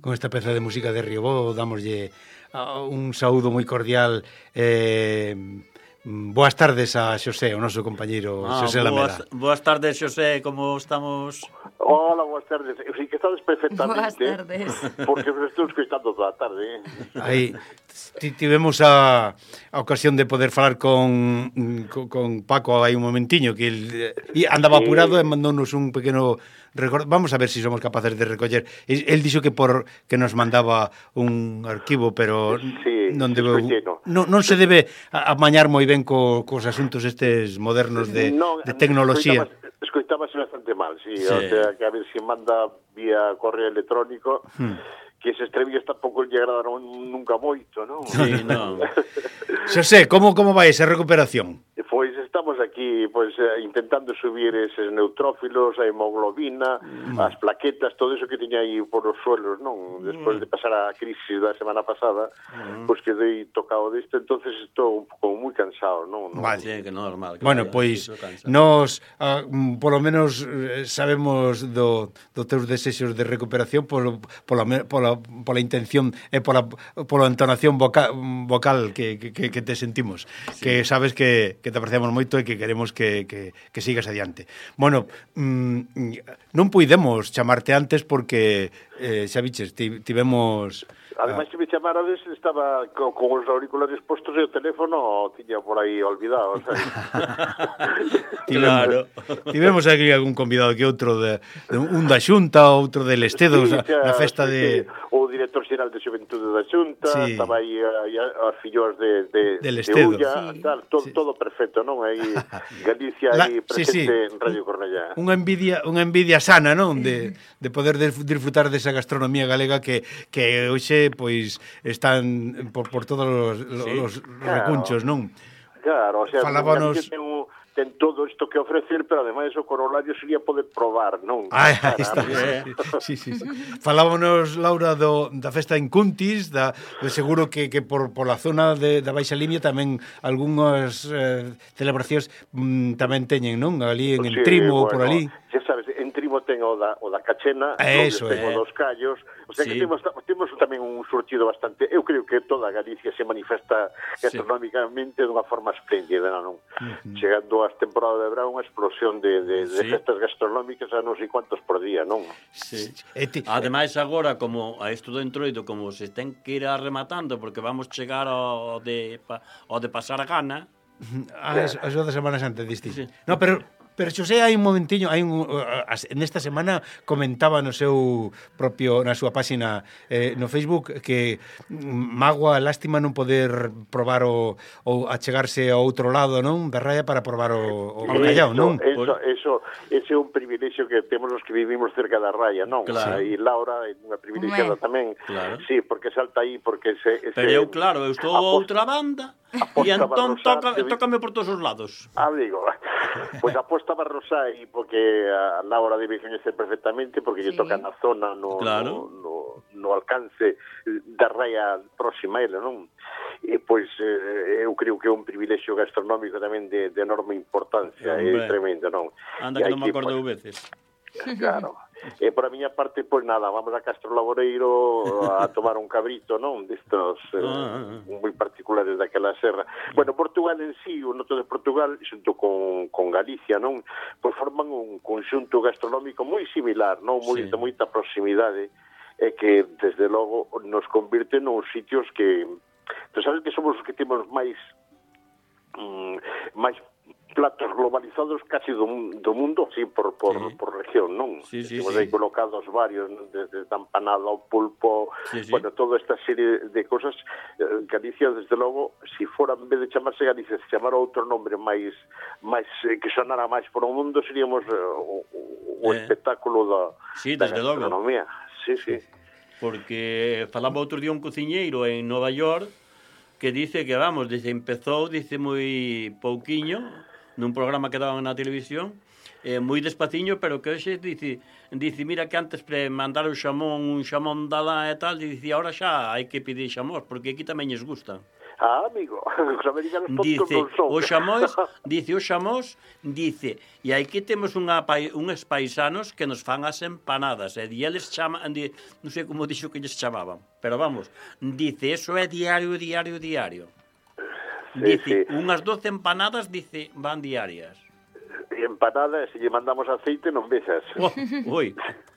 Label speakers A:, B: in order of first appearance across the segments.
A: con esta peza de música de Riobó, damoslle un saúdo moi cordial. Boas tardes a Xosé, o noso compañeiro Xosé Lamela.
B: Boas tardes, Xosé, como estamos?
C: Hola, boas tardes. Eu sei que estades perfectamente.
D: Boas tardes.
C: Porque os estou escoitando toda a tarde.
A: Aí tivemos a ocasión de poder falar con Paco hai un momentiño, que el andaba apurado e mandounos un pequeno record. Vamos a ver se somos capaces de recoller. El dixo que nos mandaba un arquivo, pero non se debe amañar moi ben cos asuntos estes modernos de tecnoloxía.
C: Escoitábase bastante mal, sí. O sea, que a ver se manda vía correo electrónico, que se extravías tampouco lle agradaron nunca moito, non?
B: Sí, non.
A: Xosé, como vai esa recuperación?
C: Pois estamos aquí intentando subir eses neutrófilos, a hemoglobina, as plaquetas, todo eso que tiña aí por os suelos, non? Despois de pasar a crisis da semana pasada, pois quedei tocado disto, entonces estou un pouco moi cansado, non?
A: Vale.
B: Sí, que normal. Que
A: bueno, pois nos polo menos sabemos do teus desexos de recuperación pola intención e pola entonación vocal que te sentimos, que sabes que te apreciamos moito e que queremos que sigas adiante. Bueno, non puidemos chamarte antes porque xa viches, tivemos...
C: Ademais, se me chamarades, estaba con os auriculares postos e o teléfono tiña por aí olvidado, sabes?
B: Claro.
A: Tivemos aquí algún convidado que outro un da Xunta, outro del Estedo, na festa de...
C: O director xeral de Xuventude da Xunta, estaba aí as filloas del
A: Estedo.
C: Ulla, tal, todo perfecto, non? Aí Galicia aí presente en Radio Cornellá.
A: Unha envidia sana, non? De poder disfrutar desa gastronomía galega que hoxe pois están por todos os recunchos, non?
C: Claro, o sea,
A: falábanos...
C: ten todo isto que ofrecer, pero ademais o corolario sería poder probar, non?
A: Aí está. Sí. Falábanos, Laura, da festa en Cuntis, de seguro que por la zona da Baixa Limia tamén algunhas celebracións tamén teñen, non? Ali en Trimo ou por ali.
C: Xa sabes, en Trimo ten o da Cachena,
A: eso
C: ten o dos Callos, o sea que temos tamén un surtido bastante, eu creo que toda Galicia se manifesta gastronómicamente dunha forma espléndida, non? Chegando ás temporadas de verão, unha explosión de festas gastronómicas a non sei cuantos por día, non?
B: Sí. Ademais agora, como a isto do entroido, como se ten que ir rematando, porque vamos chegar ao de pasar a gana.
A: As da Semana Santa, diste. Sí. No, pero Xosé, hai un momentiño, nesta semana comentaba na súa páxina no Facebook que mágoa, lástima non poder probar ou achegarse ao outro lado, non? Da raya para probar o bacallao, non?
C: Ese é un privilexio que temos os que vivimos cerca da raya, non?
A: Claro.
C: E Laura é unha privilexiada tamén.
B: Claro.
C: Sí, porque salta aí, porque
B: Pero eu, claro, eu estou a outra banda e entón tócame por todos os lados.
C: Digo, pois aposta Barrosá aí, porque a Laura debe coñecer perfectamente, porque lle toca na zona, no alcance da raya próxima a ele, non? E pois eu creo que é un privilexio gastronómico tamén de enorme importancia, é tremendo, non?
B: Anda que non me acordo veces.
C: Claro. E por a miña parte, pois nada, vamos a Castro Laboreiro a tomar un cabrito, non? Destos moi particulares daquela serra. Bueno, Portugal en sí, o norte de Portugal, xunto con Galicia, non? Pois forman un conxunto gastronómico moi similar, non? De moita proximidade, e que, desde logo, nos convirte nos sitios que... Tu sabes que somos os que temos máis platos globalizados casi do mundo, así por región, non? Temos aí colocados varios, desde empanada ao pulpo, bueno, toda esta serie de cosas. Galicia, desde logo, si fora, en vez de chamarse Galicia, se chamara outro nombre máis que sonara máis por o mundo, seríamos o espectáculo da gastronomía. Sí.
B: Porque falaba outro día un cociñeiro en Nova York que dice que, empezou, moi pouquiño, nun programa que daban na televisión, moi despaciño, pero que hoxe dice, mira que antes para mandar un xamón dala e tal, dice, ahora xa hai que pedir xamón, porque aquí tamén lles gusta.
C: amigo, os americanos tontos
B: dice,
C: non son.
B: o xamós, dice, e aquí temos uns paisanos que nos fan as empanadas, e eles chaman, non sei como dixo que lles chamaban, pero vamos, dice, eso é diario. Dice, unhas 12 empanadas, dice, van diarias.
C: E empanadas, se lle mandamos aceite, non vexas.
B: Ui.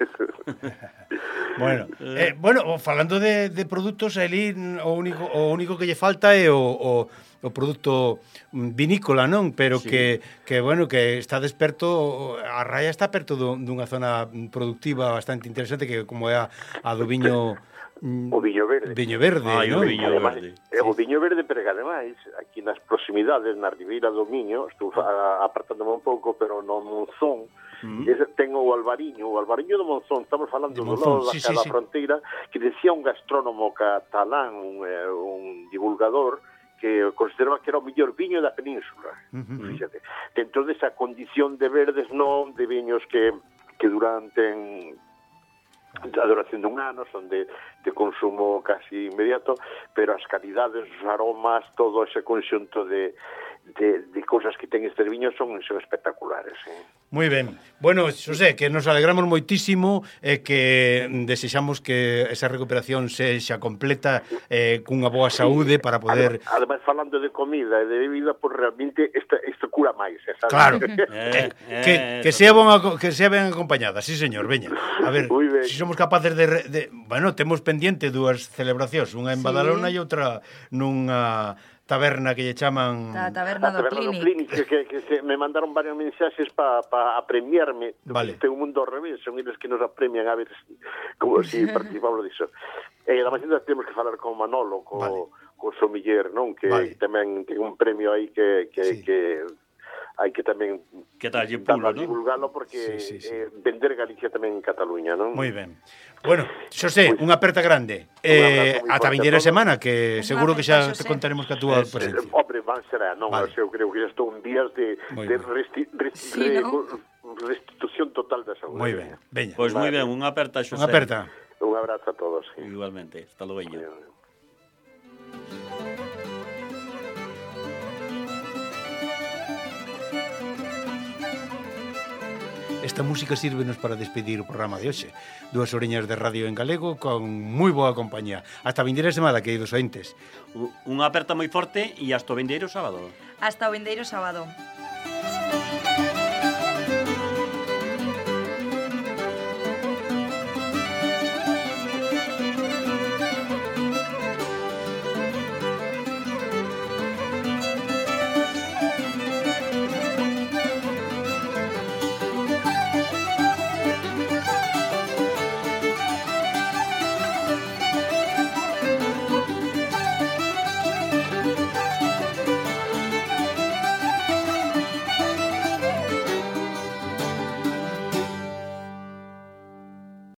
A: Bueno, falando de produtos, ali o único que lle falta é o produto vinícola, non? Pero sí. que bueno, que está desperto, a Raya está perto dunha zona productiva bastante interesante, que como é a do viño...
C: O viño verde.
A: Viño verde,
B: ¿no?
A: O
B: viño verde.
C: O viño verde, pero que ademais, aquí nas proximidades, na Ribeira do Miño, estou apartándome un pouco, pero no Monzón, ten o Albariño do Monzón, estamos falando do lado da fronteira, que decía un gastrónomo catalán, un divulgador, que consideraba que era o mellor viño da península. Fíxate. Dentro desa condición de verdes, non de viños que durante a duración dun ano, son de consumo casi inmediato, pero as calidades, os aromas, todo ese conxunto de cousas que ten estes viños son espectaculares.
A: Moi ben. Bueno, Xosé, que nos alegramos moitísimo e que desexamos que esa recuperación sexa completa cunha boa saúde para poder...
C: Ademais, falando de comida e de bebida, pues realmente isto cura máis, sabes?
A: Claro. Que sea ben acompañada, sí, señor, veña. A ver, si somos capaces de... Bueno, temos pendiente dúas celebracións, unha en Badalona e outra nunha taberna que lle chaman...
D: A taberna do Clinic.
C: Que me mandaron varios mensaxes para apremiarme.
A: Vale.
C: Ten un mundo ao revés, son eles que nos apremian a ver como si participamos disso. E además temos que falar con Manolo, co Somiller, non? Que tamén ten un premio aí que hai que tamén divulgalo porque vender Galicia tamén en Cataluña, non?
A: Moi ben. Bueno, Xosé, unha aperta grande. Ata vindeira semana, que seguro que xa te contaremos que a túa presencia.
C: Hombre, van será, non? Vale. Eu creo que estou en días de restitución total da saúde.
A: Moi ben, veña.
B: Pois moi ben, unha aperta, Xosé.
A: Unha aperta.
C: Un abrazo a todos.
B: Igualmente, hasta logo.
A: Esta música sírvenos para despedir o programa de hoxe. 2 horiñas de radio en galego con moi boa compañía. Hasta vindeira semana, queridos ointes.
B: Unha aperta moi forte e hasta o vindeiro sábado.
D: Hasta o vindeiro sábado.